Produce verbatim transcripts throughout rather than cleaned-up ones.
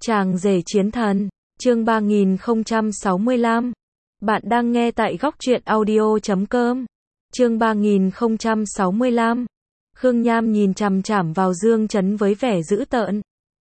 Chàng rể chiến thần, chương ba nghìn không trăm sáu mươi lăm. Bạn đang nghe tại góc truyện audio chấm com. Chương ba nghìn không trăm sáu mươi lăm. Khương Nham nhìn chằm chằm vào Dương Chấn với vẻ dữ tợn.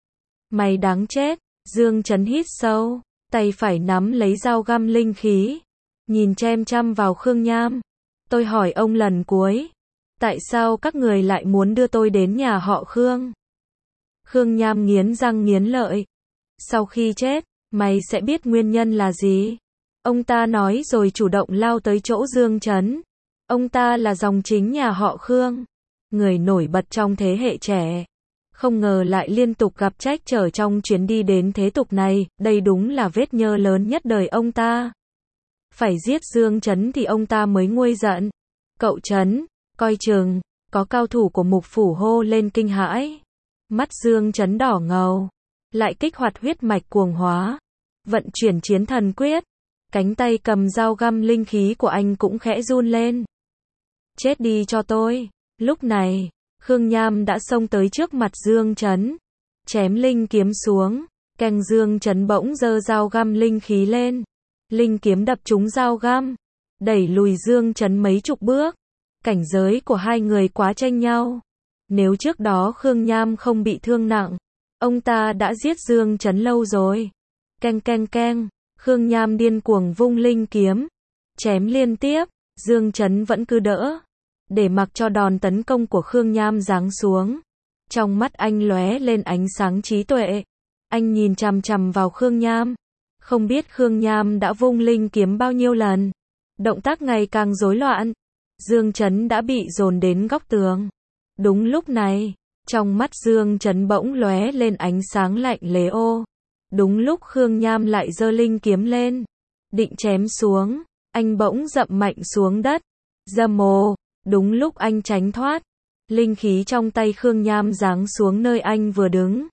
Mày đáng chết. Dương Chấn hít sâu, tay phải nắm lấy dao găm linh khí, nhìn chăm chăm vào Khương Nham. Tôi hỏi ông lần cuối, tại sao các người lại muốn đưa tôi đến nhà họ Khương? Khương Nham nghiến răng nghiến lợi. Sau khi chết, mày sẽ biết nguyên nhân là gì. Ông ta nói rồi chủ động lao tới chỗ Dương Chấn. Ông ta là dòng chính nhà họ Khương, người nổi bật trong thế hệ trẻ. Không ngờ lại liên tục gặp trách trở trong chuyến đi đến thế tục này, đây đúng là vết nhơ lớn nhất đời ông ta. Phải giết Dương Chấn thì ông ta mới nguôi giận. Cậu Chấn, coi chừng, có cao thủ của Mục Phủ hô lên kinh hãi. Mắt Dương Chấn đỏ ngầu, lại kích hoạt huyết mạch cuồng hóa, vận chuyển chiến thần quyết. Cánh tay cầm dao găm linh khí của anh cũng khẽ run lên. Chết đi cho tôi. Lúc này, Khương Nham đã xông tới trước mặt Dương Chấn, chém linh kiếm xuống. Keng. Dương Chấn bỗng giơ dao găm linh khí lên, linh kiếm đập trúng dao găm, đẩy lùi Dương Chấn mấy chục bước. Cảnh giới của hai người quá chênh nhau. Nếu trước đó Khương Nham không bị thương nặng, ông ta đã giết Dương Chấn lâu rồi. Keng keng keng. Khương Nham điên cuồng vung linh kiếm, chém liên tiếp. Dương Chấn vẫn cứ đỡ, để mặc cho đòn tấn công của Khương Nham giáng xuống. Trong mắt anh lóe lên ánh sáng trí tuệ. Anh nhìn chằm chằm vào Khương Nham. Không biết Khương Nham đã vung linh kiếm bao nhiêu lần. Động tác ngày càng rối loạn. Dương Chấn đã bị dồn đến góc tường. Đúng lúc này, trong mắt Dương Chấn bỗng lóe lên ánh sáng lạnh lẽo. Đúng lúc Khương Nham lại giơ linh kiếm lên, định chém xuống, anh bỗng dậm mạnh xuống đất. Dầm ồ. Đúng lúc anh tránh thoát, linh khí trong tay Khương Nham giáng xuống nơi anh vừa đứng.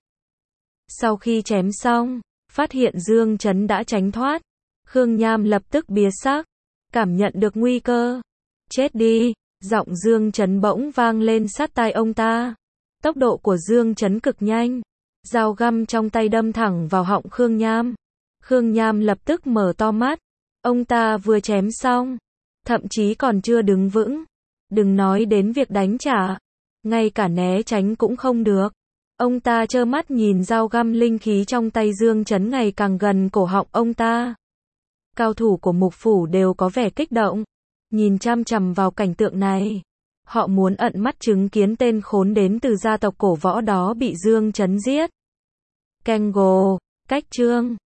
Sau khi chém xong, phát hiện Dương Chấn đã tránh thoát, Khương Nham lập tức biến sắc, cảm nhận được nguy cơ. Chết đi. Giọng Dương Chấn bỗng vang lên sát tai ông ta. Tốc độ của Dương Chấn cực nhanh, dao găm trong tay đâm thẳng vào họng Khương Nham. Khương Nham lập tức mở to mắt. Ông ta vừa chém xong, thậm chí còn chưa đứng vững. Đừng nói đến việc đánh trả, ngay cả né tránh cũng không được. Ông ta trơ mắt nhìn dao găm linh khí trong tay Dương Chấn ngày càng gần cổ họng ông ta. Cao thủ của Mục Phủ đều có vẻ kích động, nhìn chăm chằm vào cảnh tượng này. Họ muốn ận mắt chứng kiến tên khốn đến từ gia tộc cổ võ đó bị Dương Chấn giết. Keng go. Cách chương